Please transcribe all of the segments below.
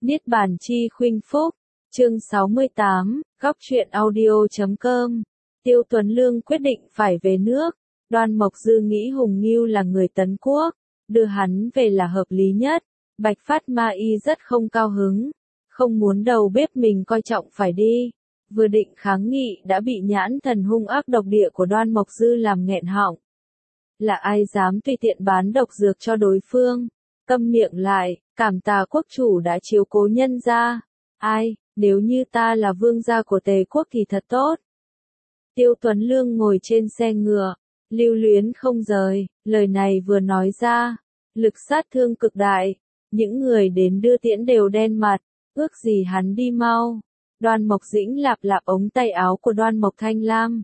Niết bàn chi khuynh phúc, chương 68, góc truyện audio.com. Tiêu Tuấn Lương quyết định phải về nước. Đoan Mộc Dư nghĩ Hùng Ngưu là người Tấn Quốc, đưa hắn về là hợp lý nhất. Bạch Phát Ma Y rất không cao hứng, không muốn đầu bếp mình coi trọng phải đi. Vừa định kháng nghị đã bị nhãn thần hung ác độc địa của Đoan Mộc Dư làm nghẹn họng. Là ai dám tùy tiện bán độc dược cho đối phương? Câm miệng lại, cảm tạ quốc chủ đã chiếu cố nhân gia. Ai, nếu như ta là vương gia của Tề quốc thì thật tốt. Tiêu Tuấn Lương ngồi trên xe ngựa, lưu luyến không rời, lời này vừa nói ra, lực sát thương cực đại, những người đến đưa tiễn đều đen mặt, ước gì hắn đi mau. Đoan Mộc Dĩnh lạp lạp ống tay áo của Đoan Mộc Thanh Lam.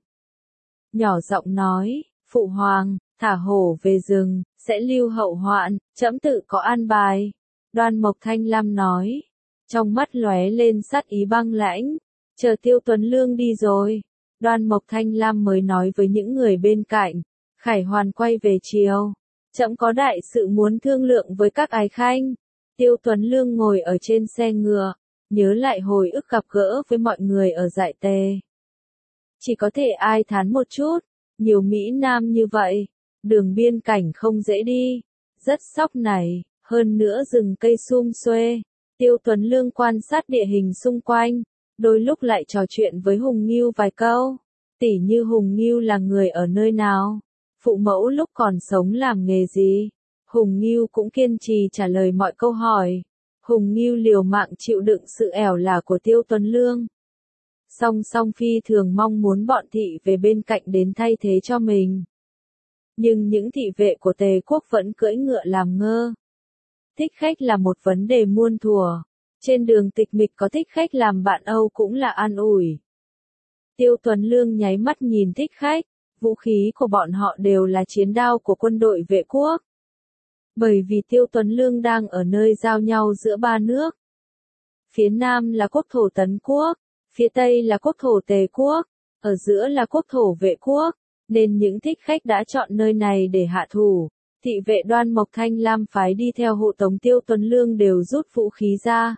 Nhỏ giọng nói, phụ hoàng, thả hổ về rừng, sẽ lưu hậu hoạn, trẫm tự có an bài. Đoan Mộc Thanh Lam nói, trong mắt lóe lên sát ý băng lãnh, chờ Tiêu Tuấn Lương đi rồi. Đoan Mộc Thanh Lam mới nói với những người bên cạnh, Khải Hoàn quay về chiều, trẫm có đại sự muốn thương lượng với các ái khanh. Tiêu Tuấn Lương ngồi ở trên xe ngựa, nhớ lại hồi ức gặp gỡ với mọi người ở Dại Tề. Chỉ có thể ai thán một chút, nhiều Mỹ Nam như vậy, đường biên cảnh không dễ đi, rất sóc này, hơn nữa rừng cây sum xuê. Tiêu Tuấn Lương quan sát địa hình xung quanh, đôi lúc lại trò chuyện với Hùng Ngưu vài câu, tỉ như Hùng Ngưu là người ở nơi nào, phụ mẫu lúc còn sống làm nghề gì. Hùng Ngưu cũng kiên trì trả lời mọi câu hỏi. Hùng Ngưu liều mạng chịu đựng sự ẻo lả của Tiêu Tuấn Lương. Song song phi thường mong muốn bọn thị về bên cạnh đến thay thế cho mình. Nhưng những thị vệ của Tề quốc vẫn cưỡi ngựa làm ngơ. Thích khách là một vấn đề muôn thuở. Trên đường tịch mịch có thích khách làm bạn Âu cũng là an ủi. Tiêu Tuấn Lương nháy mắt nhìn thích khách, vũ khí của bọn họ đều là chiến đao của quân đội vệ quốc. Bởi vì Tiêu Tuấn Lương đang ở nơi giao nhau giữa ba nước. Phía Nam là quốc thổ Tấn Quốc, phía Tây là quốc thổ Tề quốc, ở giữa là quốc thổ vệ quốc, nên những thích khách đã chọn nơi này để hạ thủ. Thị vệ Đoan Mộc Thanh Lam phái đi theo hộ tống Tiêu Tuấn Lương đều rút vũ khí ra.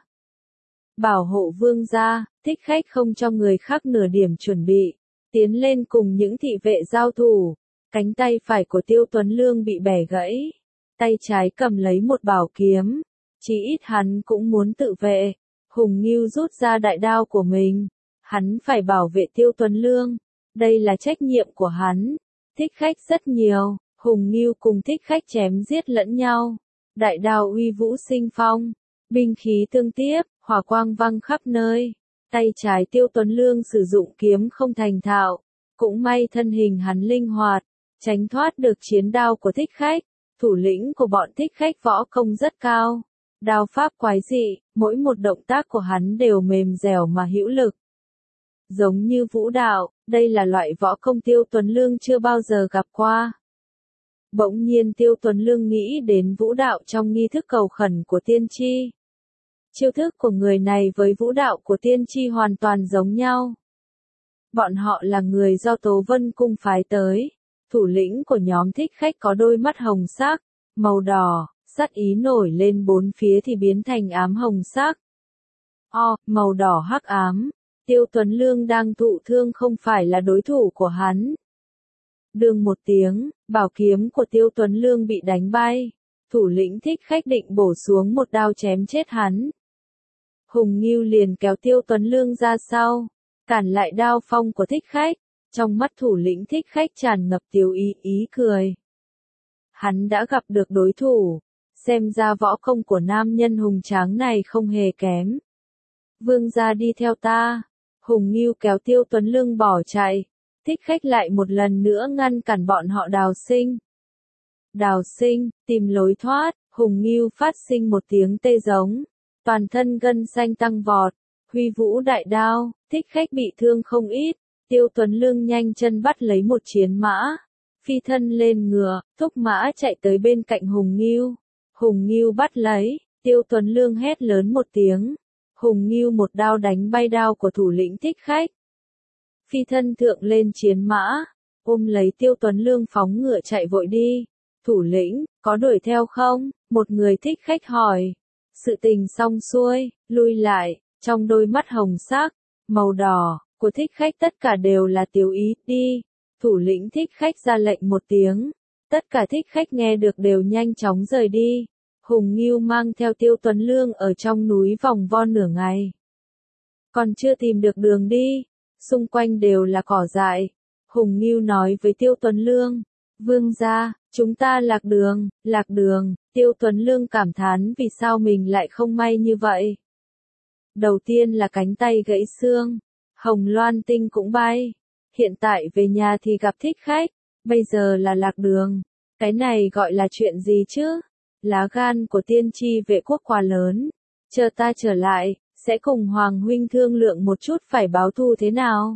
Bảo hộ vương gia, thích khách không cho người khác nửa điểm chuẩn bị, tiến lên cùng những thị vệ giao thủ. Cánh tay phải của Tiêu Tuấn Lương bị bẻ gãy, tay trái cầm lấy một bảo kiếm, chỉ ít hắn cũng muốn tự vệ. Hùng Ngưu rút ra đại đao của mình, hắn phải bảo vệ Tiêu Tuấn Lương, đây là trách nhiệm của hắn. Thích khách rất nhiều, Hùng Ngưu cùng thích khách chém giết lẫn nhau, đại đao uy vũ sinh phong, binh khí tương tiếp, hỏa quang văng khắp nơi. Tay trái Tiêu Tuấn Lương sử dụng kiếm không thành thạo, cũng may thân hình hắn linh hoạt, tránh thoát được chiến đao của thích khách. Thủ lĩnh của bọn thích khách võ công rất cao, đao pháp quái dị, mỗi một động tác của hắn đều mềm dẻo mà hữu lực. Giống như vũ đạo, đây là loại võ công Tiêu Tuấn Lương chưa bao giờ gặp qua. Bỗng nhiên Tiêu Tuấn Lương nghĩ đến vũ đạo trong nghi thức cầu khẩn của tiên tri. Chiêu thức của người này với vũ đạo của tiên tri hoàn toàn giống nhau. Bọn họ là người do Tố Vân Cung phái tới. Thủ lĩnh của nhóm thích khách có đôi mắt hồng sắc, màu đỏ, sát ý nổi lên bốn phía thì biến thành ám hồng sắc. Màu đỏ hắc ám. Tiêu Tuấn Lương đang thụ thương không phải là đối thủ của hắn. Đương một tiếng, bảo kiếm của Tiêu Tuấn Lương bị đánh bay. Thủ lĩnh thích khách định bổ xuống một đao chém chết hắn. Hùng Ngưu liền kéo Tiêu Tuấn Lương ra sau, cản lại đao phong của thích khách. Trong mắt thủ lĩnh thích khách tràn ngập tiêu ý cười. Hắn đã gặp được đối thủ, xem ra võ công của nam nhân hùng tráng này không hề kém. Vương gia đi theo ta. Hùng Ngưu kéo Tiêu Tuấn Lương bỏ chạy. Thích khách lại một lần nữa ngăn cản bọn họ Đào Sinh. Đào Sinh, tìm lối thoát. Hùng Ngưu phát sinh một tiếng tê giống, toàn thân gân xanh tăng vọt, huy vũ đại đao, thích khách bị thương không ít. Tiêu Tuấn Lương nhanh chân bắt lấy một chiến mã, phi thân lên ngựa, thúc mã chạy tới bên cạnh Hùng Ngưu. Hùng Ngưu bắt lấy, Tiêu Tuấn Lương hét lớn một tiếng. Hùng Ngưu một đao đánh bay đao của thủ lĩnh thích khách. Phi thân thượng lên chiến mã, ôm lấy Tiêu Tuấn Lương phóng ngựa chạy vội đi. Thủ lĩnh, có đuổi theo không? Một người thích khách hỏi. Sự tình xong xuôi, lui lại, trong đôi mắt hồng sắc, màu đỏ, của thích khách tất cả đều là Tiếu ý, đi. Thủ lĩnh thích khách ra lệnh một tiếng. Tất cả thích khách nghe được đều nhanh chóng rời đi. Hùng Ngưu mang theo Tiêu Tuấn Lương ở trong núi vòng vo nửa ngày. Còn chưa tìm được đường đi, xung quanh đều là cỏ dại. Hùng Ngưu nói với Tiêu Tuấn Lương, vương gia, chúng ta lạc đường, lạc đường. Tiêu Tuấn Lương cảm thán vì sao mình lại không may như vậy. Đầu tiên là cánh tay gãy xương, Hồng Loan Tinh cũng bay. Hiện tại về nhà thì gặp thích khách, bây giờ là lạc đường. Cái này gọi là chuyện gì chứ? Lá gan của tiên tri vệ quốc quá lớn. Chờ ta trở lại, sẽ cùng Hoàng huynh thương lượng một chút phải báo thù thế nào.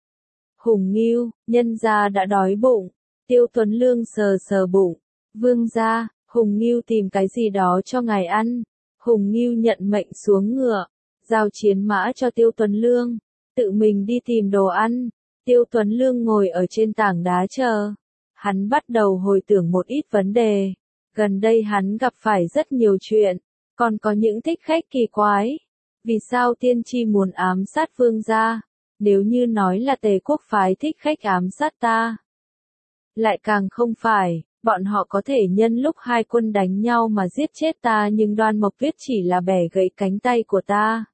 Hùng Ngưu, nhân gia đã đói bụng. Tiêu Tuấn Lương sờ sờ bụng. Vương gia, Hùng Ngưu tìm cái gì đó cho ngài ăn. Hùng Ngưu nhận mệnh xuống ngựa, giao chiến mã cho Tiêu Tuấn Lương, tự mình đi tìm đồ ăn. Tiêu Tuấn Lương ngồi ở trên tảng đá chờ. Hắn bắt đầu hồi tưởng một ít vấn đề. Gần đây hắn gặp phải rất nhiều chuyện, còn có những thích khách kỳ quái. Vì sao tiên tri muốn ám sát vương gia? Nếu như nói là Tề quốc phái thích khách ám sát ta, lại càng không phải, bọn họ có thể nhân lúc hai quân đánh nhau mà giết chết ta, nhưng Đoan Mộc Tuyết chỉ là bẻ gãy cánh tay của ta.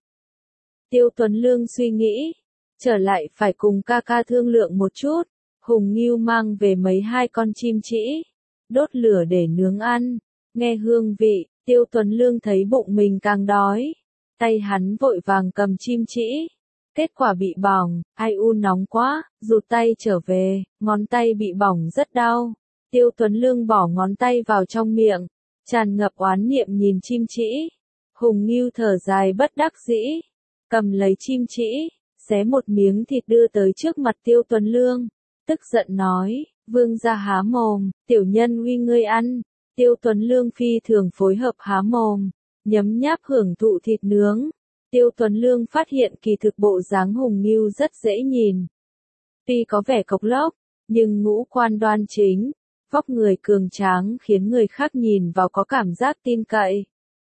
Tiêu Tuấn Lương suy nghĩ, trở lại phải cùng ca ca thương lượng một chút. Hùng Ngưu mang về hai con chim trĩ, đốt lửa để nướng ăn. Nghe hương vị, Tiêu Tuấn Lương thấy bụng mình càng đói. Tay hắn vội vàng cầm chim trĩ. Kết quả bị bỏng, ai u nóng quá, rụt tay trở về, ngón tay bị bỏng rất đau. Tiêu Tuấn Lương bỏ ngón tay vào trong miệng, tràn ngập oán niệm nhìn chim trĩ. Hùng Ngưu thở dài bất đắc dĩ, cầm lấy chim trĩ, xé một miếng thịt đưa tới trước mặt Tiêu Tuấn Lương, tức giận nói, vương gia há mồm, tiểu nhân uy ngươi ăn. Tiêu Tuấn Lương phi thường phối hợp há mồm, nhấm nháp hưởng thụ thịt nướng. Tiêu Tuấn Lương phát hiện kỳ thực bộ dáng Hùng Ngưu rất dễ nhìn. Tuy có vẻ cộc lốc, nhưng ngũ quan đoan chính, vóc người cường tráng khiến người khác nhìn vào có cảm giác tin cậy.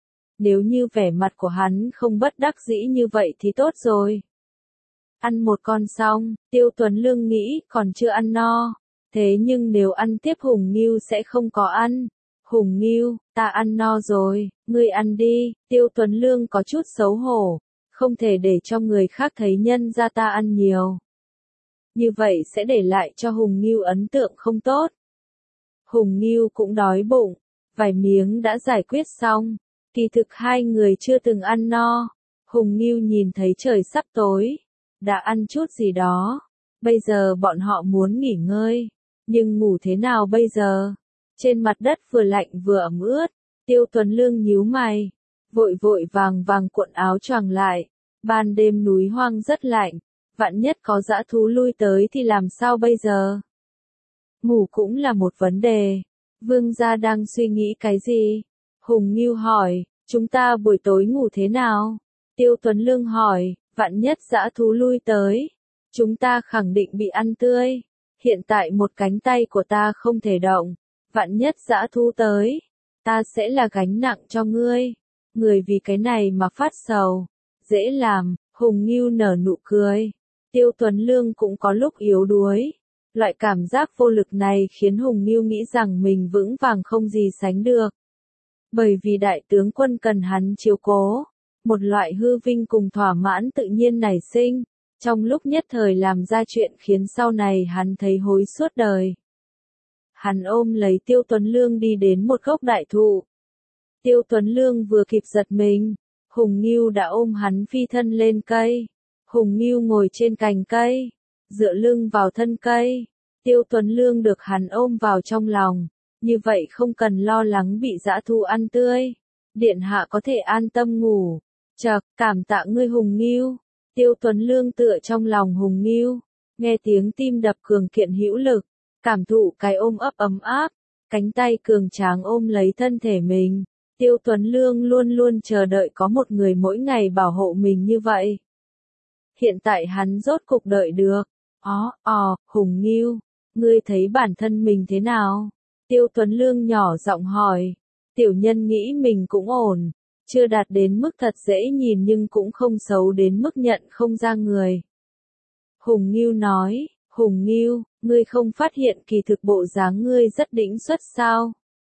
Nếu như vẻ mặt của hắn không bất đắc dĩ như vậy thì tốt rồi. Ăn một con xong, Tiêu Tuấn Lương nghĩ còn chưa ăn no. Thế nhưng nếu ăn tiếp Hùng Ngưu sẽ không có ăn. Hùng Ngưu, ta ăn no rồi, ngươi ăn đi. Tiêu Tuấn Lương có chút xấu hổ, không thể để cho người khác thấy nhân ra ta ăn nhiều. Như vậy sẽ để lại cho Hùng Ngưu ấn tượng không tốt. Hùng Ngưu cũng đói bụng, vài miếng đã giải quyết xong. Kỳ thực hai người chưa từng ăn no. Hùng Ngưu nhìn thấy trời sắp tối, đã ăn chút gì đó. Bây giờ bọn họ muốn nghỉ ngơi, nhưng ngủ thế nào bây giờ? Trên mặt đất vừa lạnh vừa ẩm ướt. Tiêu Tuấn Lương nhíu mày, vội vội vàng vàng cuộn áo choàng lại. Ban đêm núi hoang rất lạnh, vạn nhất có dã thú lui tới thì làm sao bây giờ? Ngủ cũng là một vấn đề. Vương gia đang suy nghĩ cái gì? Hùng Ngưu hỏi, chúng ta buổi tối ngủ thế nào? Tiêu Tuấn Lương hỏi, vạn nhất dã thú lui tới, chúng ta khẳng định bị ăn tươi. Hiện tại một cánh tay của ta không thể động, vạn nhất dã thú tới, ta sẽ là gánh nặng cho ngươi. Người vì cái này mà phát sầu, dễ làm. Hùng Ngưu nở nụ cười. Tiêu Tuấn Lương cũng có lúc yếu đuối. Loại cảm giác vô lực này khiến Hùng Ngưu nghĩ rằng mình vững vàng không gì sánh được. Bởi vì đại tướng quân cần hắn chiếu cố, một loại hư vinh cùng thỏa mãn tự nhiên nảy sinh, trong lúc nhất thời làm ra chuyện khiến sau này hắn thấy hối suốt đời. Hắn ôm lấy Tiêu Tuấn Lương đi đến một gốc đại thụ. Tiêu Tuấn Lương vừa kịp giật mình, Hùng Ngưu đã ôm hắn phi thân lên cây. Hùng Ngưu ngồi trên cành cây, dựa lưng vào thân cây. Tiêu Tuấn Lương được hắn ôm vào trong lòng, như vậy không cần lo lắng bị dã thú ăn tươi. Điện hạ có thể an tâm ngủ. Chậc, cảm tạ ngươi Hùng Ngưu. Tiêu Tuấn Lương tựa trong lòng Hùng Ngưu, nghe tiếng tim đập cường kiện hữu lực, cảm thụ cái ôm ấp ấm áp, cánh tay cường tráng ôm lấy thân thể mình. Tiêu Tuấn Lương luôn luôn chờ đợi có một người mỗi ngày bảo hộ mình như vậy. Hiện tại hắn rốt cục đợi được. Hùng Ngưu, ngươi thấy bản thân mình thế nào? Tiêu Tuấn Lương nhỏ giọng hỏi. Tiểu nhân nghĩ mình cũng ổn, chưa đạt đến mức thật dễ nhìn nhưng cũng không xấu đến mức nhận không ra người. Hùng Ngưu nói, Hùng Ngưu, ngươi không phát hiện kỳ thực bộ dáng ngươi rất đĩnh xuất sao?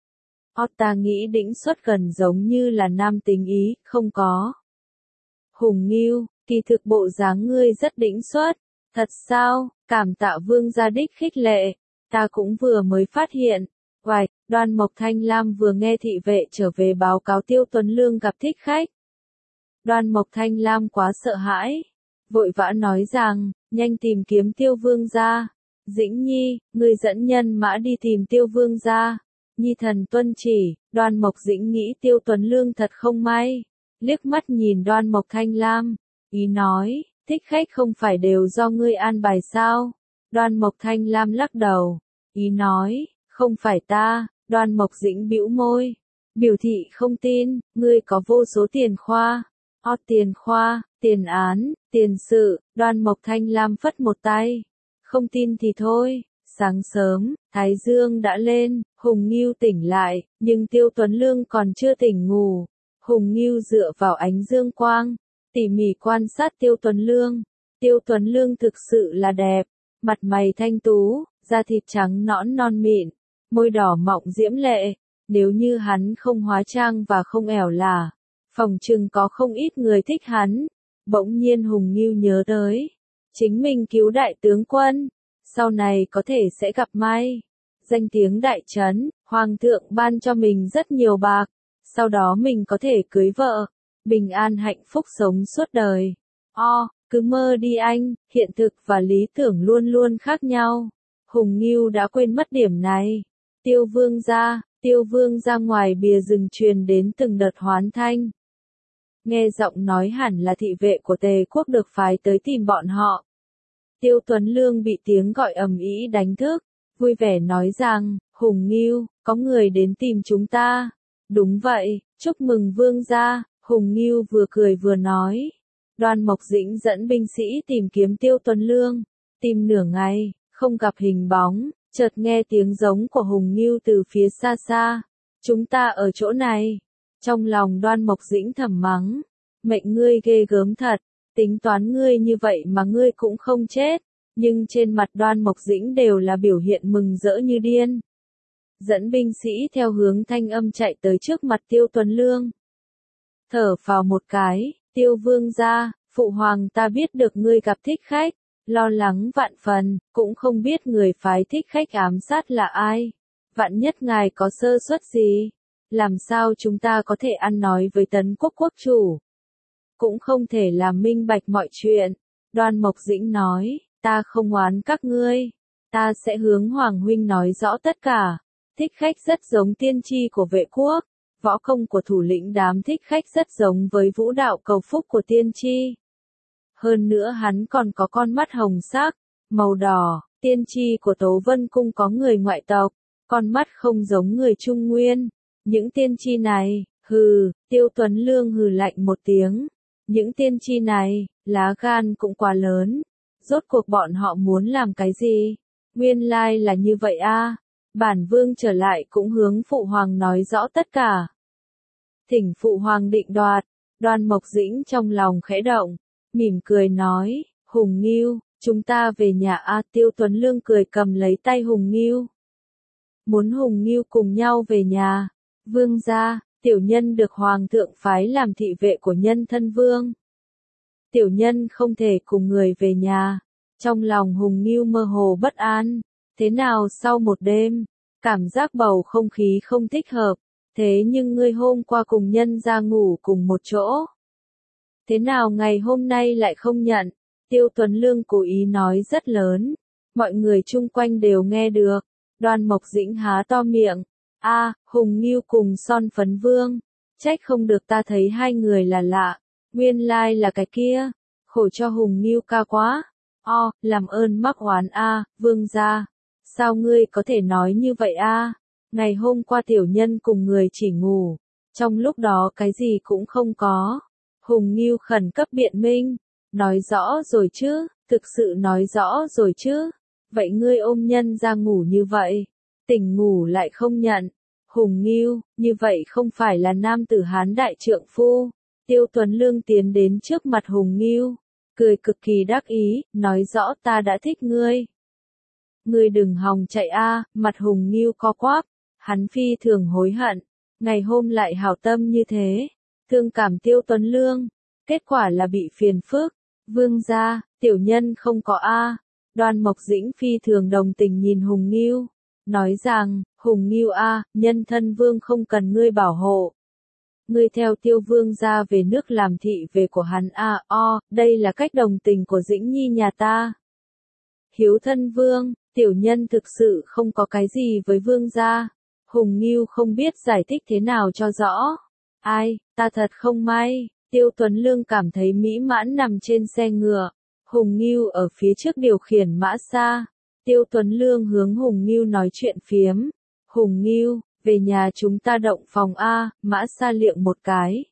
Ta nghĩ đĩnh xuất gần giống như là nam tính ý, không có. Hùng Ngưu, kỳ thực bộ dáng ngươi rất đĩnh xuất, thật sao? Cảm tạ Vương gia đích khích lệ, ta cũng vừa mới phát hiện. Hoài, Đoan Mộc Thanh Lam vừa nghe thị vệ trở về báo cáo Tiêu Tuấn Lương gặp thích khách. Đoan Mộc Thanh Lam quá sợ hãi, vội vã nói rằng, nhanh tìm kiếm Tiêu Vương gia. Dĩnh Nhi, ngươi dẫn nhân mã đi tìm Tiêu Vương gia. Nhi thần tuân chỉ. Đoan Mộc Dĩnh nghĩ Tiêu Tuấn Lương thật không may, liếc mắt nhìn Đoan Mộc Thanh Lam, ý nói, thích khách không phải đều do ngươi an bài sao? Đoan Mộc Thanh Lam lắc đầu, ý nói, không phải ta. Đoan Mộc Dĩnh bĩu môi, biểu thị không tin, ngươi có vô số tiền khoa. Tiền khoa, tiền án, tiền sự. Đoan Mộc Thanh Lam phất một tay, không tin thì thôi. Sáng sớm, Thái Dương đã lên, Hùng Ngưu tỉnh lại, nhưng Tiêu Tuấn Lương còn chưa tỉnh ngủ. Hùng Ngưu dựa vào ánh dương quang, tỉ mỉ quan sát Tiêu Tuấn Lương. Tiêu Tuấn Lương thực sự là đẹp, mặt mày thanh tú, da thịt trắng nõn non mịn, môi đỏ mọng diễm lệ. Nếu như hắn không hóa trang và không ẻo lả, phòng chừng có không ít người thích hắn. Bỗng nhiên Hùng Ngưu nhớ tới, chính mình cứu đại tướng quân, sau này có thể sẽ gặp may. Danh tiếng đại trấn, hoàng thượng ban cho mình rất nhiều bạc, sau đó mình có thể cưới vợ, bình an hạnh phúc sống suốt đời. Cứ mơ đi anh, hiện thực và lý tưởng luôn luôn khác nhau. Hùng Ngưu đã quên mất điểm này. Tiêu Vương ra ngoài bìa rừng truyền đến từng đợt hoán thanh. Nghe giọng nói hẳn là thị vệ của Tề quốc được phái tới tìm bọn họ. Tiêu Tuấn Lương bị tiếng gọi ầm ĩ đánh thức, vui vẻ nói rằng, Hùng Ngưu, có người đến tìm chúng ta. Đúng vậy, chúc mừng Vương gia. Hùng Ngưu vừa cười vừa nói. Đoan Mộc Dĩnh dẫn binh sĩ tìm kiếm Tiêu Tuấn Lương, tìm nửa ngày, không gặp hình bóng, chợt nghe tiếng giống của Hùng Ngưu từ phía xa xa. Chúng ta ở chỗ này. Trong lòng Đoan Mộc Dĩnh thầm mắng, mệnh ngươi ghê gớm thật, tính toán ngươi như vậy mà ngươi cũng không chết. Nhưng trên mặt Đoan Mộc Dĩnh đều là biểu hiện mừng rỡ như điên. Dẫn binh sĩ theo hướng thanh âm chạy tới trước mặt Tiêu Tuấn Lương. Thở phào một cái, Tiêu Vương gia, phụ hoàng ta biết được ngươi gặp thích khách, lo lắng vạn phần, cũng không biết người phái thích khách ám sát là ai. Vạn nhất ngài có sơ suất gì, làm sao chúng ta có thể ăn nói với Tấn quốc quốc chủ? Cũng không thể làm minh bạch mọi chuyện. Đoan Mộc Dĩnh nói, ta không oán các ngươi, ta sẽ hướng Hoàng huynh nói rõ tất cả. Thích khách rất giống tiên tri của vệ quốc, võ công của thủ lĩnh đám thích khách rất giống với vũ đạo cầu phúc của tiên tri. Hơn nữa hắn còn có con mắt hồng sắc, màu đỏ. Tiên tri của Tố Vân Cung có người ngoại tộc, con mắt không giống người Trung Nguyên. Những tiên tri này, Tiêu Tuấn Lương hừ lạnh một tiếng. Những tiên tri này, lá gan cũng quá lớn. Rốt cuộc bọn họ muốn làm cái gì? Nguyên lai là như vậy a. Bản vương trở lại cũng hướng phụ hoàng nói rõ tất cả. Thỉnh phụ hoàng định đoạt. Đoan Mộc Dĩnh trong lòng khẽ động, mỉm cười nói, Hùng Ngưu, chúng ta về nhà a. Tiêu Tuấn Lương cười cầm lấy tay Hùng Ngưu. Muốn Hùng Ngưu cùng nhau về nhà. Vương gia, tiểu nhân được hoàng thượng phái làm thị vệ của nhân thân vương. Tiểu nhân không thể cùng người về nhà. Trong lòng Hùng Ngưu mơ hồ bất an. Thế nào sau một đêm, cảm giác bầu không khí không thích hợp. Thế nhưng ngươi hôm qua cùng nhân ra ngủ cùng một chỗ. Thế nào ngày hôm nay lại không nhận? Tiêu Tuấn Lương cố ý nói rất lớn. Mọi người chung quanh đều nghe được. Đoan Mộc Dĩnh há to miệng. Hùng Ngưu cùng Son Phấn Vương. Trách không được ta thấy hai người là lạ. Nguyên lai là cái kia. Khổ cho Hùng Ngưu ca quá. Làm ơn mắc oán vương gia. Sao ngươi có thể nói như vậy Ngày hôm qua tiểu nhân cùng người chỉ ngủ. Trong lúc đó cái gì cũng không có. Hùng Ngưu khẩn cấp biện minh. Nói rõ rồi chứ, thực sự nói rõ rồi chứ. Vậy ngươi ôm nhân ra ngủ như vậy. Tỉnh ngủ lại không nhận. Hùng Ngưu, như vậy không phải là nam tử Hán đại trượng phu. Tiêu Tuấn Lương tiến đến trước mặt Hùng Ngưu, cười cực kỳ đắc ý, nói rõ ta đã thích ngươi. Ngươi đừng hòng chạy a, mặt Hùng Ngưu co quắp, hắn phi thường hối hận, ngày hôm lại hảo tâm như thế, thương cảm Tiêu Tuấn Lương, kết quả là bị phiền phức. Vương gia, tiểu nhân không có a. Đoan Mộc Dĩnh phi thường đồng tình nhìn Hùng Ngưu, nói rằng, Hùng Ngưu a, nhân thân vương không cần ngươi bảo hộ. Ngươi theo Tiêu vương gia về nước làm thị về của hắn a, đây là cách đồng tình của Dĩnh Nhi nhà ta. Hiếu thân vương, tiểu nhân thực sự không có cái gì với vương gia. Hùng Ngưu không biết giải thích thế nào cho rõ. Ai, ta thật không may. Tiêu Tuấn Lương cảm thấy mỹ mãn nằm trên xe ngựa. Hùng Ngưu ở phía trước điều khiển mã xa. Tiêu Tuấn Lương hướng Hùng Ngưu nói chuyện phiếm. Hùng Ngưu, về nhà chúng ta động phòng a, mã xa liệng một cái.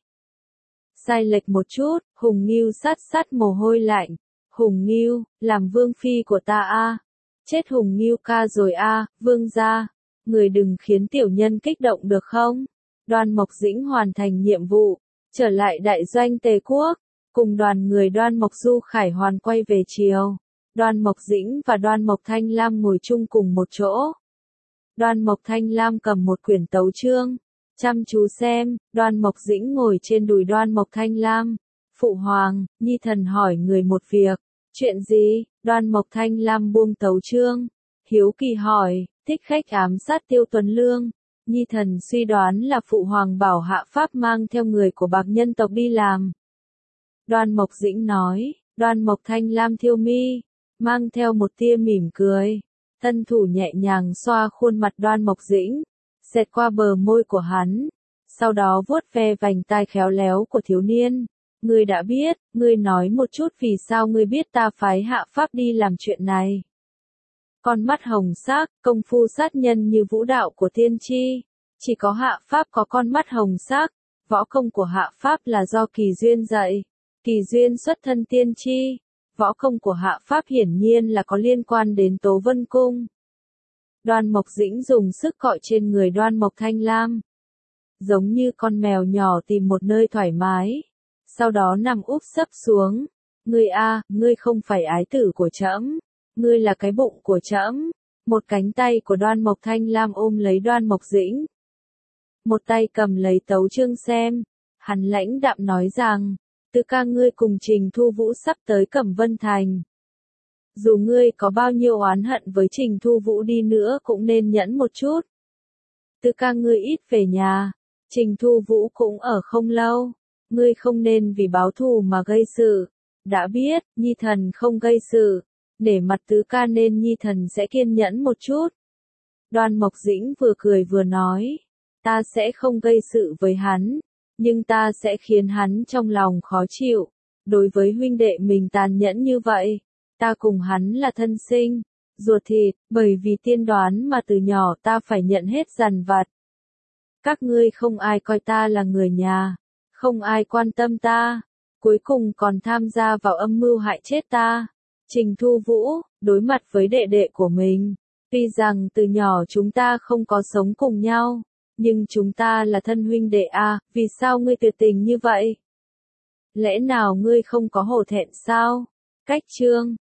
Sai lệch một chút, Hùng Ngưu sát sát mồ hôi lạnh. Hùng Ngưu, làm vương phi của ta a. Chết Hùng Ngưu ca rồi a, vương gia. Người đừng khiến tiểu nhân kích động được không? Đoan Mộc Dĩnh hoàn thành nhiệm vụ, trở lại đại doanh Tề Quốc, cùng đoàn người Đoan Mộc Du Khải Hoàn quay về triều. Đoan Mộc Dĩnh và Đoan Mộc Thanh Lam ngồi chung cùng một chỗ. Đoan Mộc Thanh Lam cầm một quyển tấu chương, chăm chú xem, Đoan Mộc Dĩnh ngồi trên đùi Đoan Mộc Thanh Lam. Phụ hoàng, Nhi thần hỏi người một việc. Chuyện gì? Đoan Mộc Thanh Lam buông tấu chương, hiếu kỳ hỏi, thích khách ám sát Tiêu Tuấn Lương. Nhi thần suy đoán là phụ hoàng bảo hạ pháp mang theo người của bạc nhân tộc đi làm. Đoan Mộc Dĩnh nói, Đoan Mộc Thanh Lam thiêu mi, mang theo một tia mỉm cười. Thân thủ nhẹ nhàng xoa khuôn mặt Đoan Mộc Dĩnh, xẹt qua bờ môi của hắn, sau đó vuốt ve vành tai khéo léo của thiếu niên. Ngươi đã biết, ngươi nói một chút vì sao ngươi biết ta phái hạ pháp đi làm chuyện này. Con mắt hồng sắc, công phu sát nhân như vũ đạo của tiên tri. Chỉ có hạ pháp có con mắt hồng sắc, võ công của hạ pháp là do Kỳ Duyên dạy. Kỳ Duyên xuất thân tiên tri, võ công của hạ pháp hiển nhiên là có liên quan đến Tố Vân Cung. Đoan Mộc Dĩnh dùng sức cọ trên người Đoan Mộc Thanh Lam, giống như con mèo nhỏ tìm một nơi thoải mái, sau đó nằm úp sấp xuống. Ngươi a, ngươi không phải ái tử của trẫm, ngươi là cái bụng của trẫm. Một cánh tay của Đoan Mộc Thanh Lam ôm lấy Đoan Mộc Dĩnh, một tay cầm lấy tấu chương xem. Hắn lãnh đạm nói rằng, Tứ ca ngươi cùng Trình Thu Vũ sắp tới Cẩm Vân Thành. Dù ngươi có bao nhiêu oán hận với Trình Thu Vũ đi nữa cũng nên nhẫn một chút. Tứ ca ngươi ít về nhà, Trình Thu Vũ cũng ở không lâu. Ngươi không nên vì báo thù mà gây sự. Đã biết, Nhi thần không gây sự. Để mặt tứ ca nên Nhi thần sẽ kiên nhẫn một chút. Đoan Mộc Dĩnh vừa cười vừa nói, ta sẽ không gây sự với hắn, nhưng ta sẽ khiến hắn trong lòng khó chịu. Đối với huynh đệ mình tàn nhẫn như vậy, ta cùng hắn là thân sinh, ruột thịt, bởi vì tiên đoán mà từ nhỏ ta phải nhận hết dằn vặt. Các ngươi không ai coi ta là người nhà, không ai quan tâm ta, cuối cùng còn tham gia vào âm mưu hại chết ta. Trình Thu Vũ, đối mặt với đệ đệ của mình, tuy rằng từ nhỏ chúng ta không có sống cùng nhau, nhưng chúng ta là thân huynh đệ a, vì sao ngươi tuyệt tình như vậy? Lẽ nào ngươi không có hổ thẹn sao? Cách chương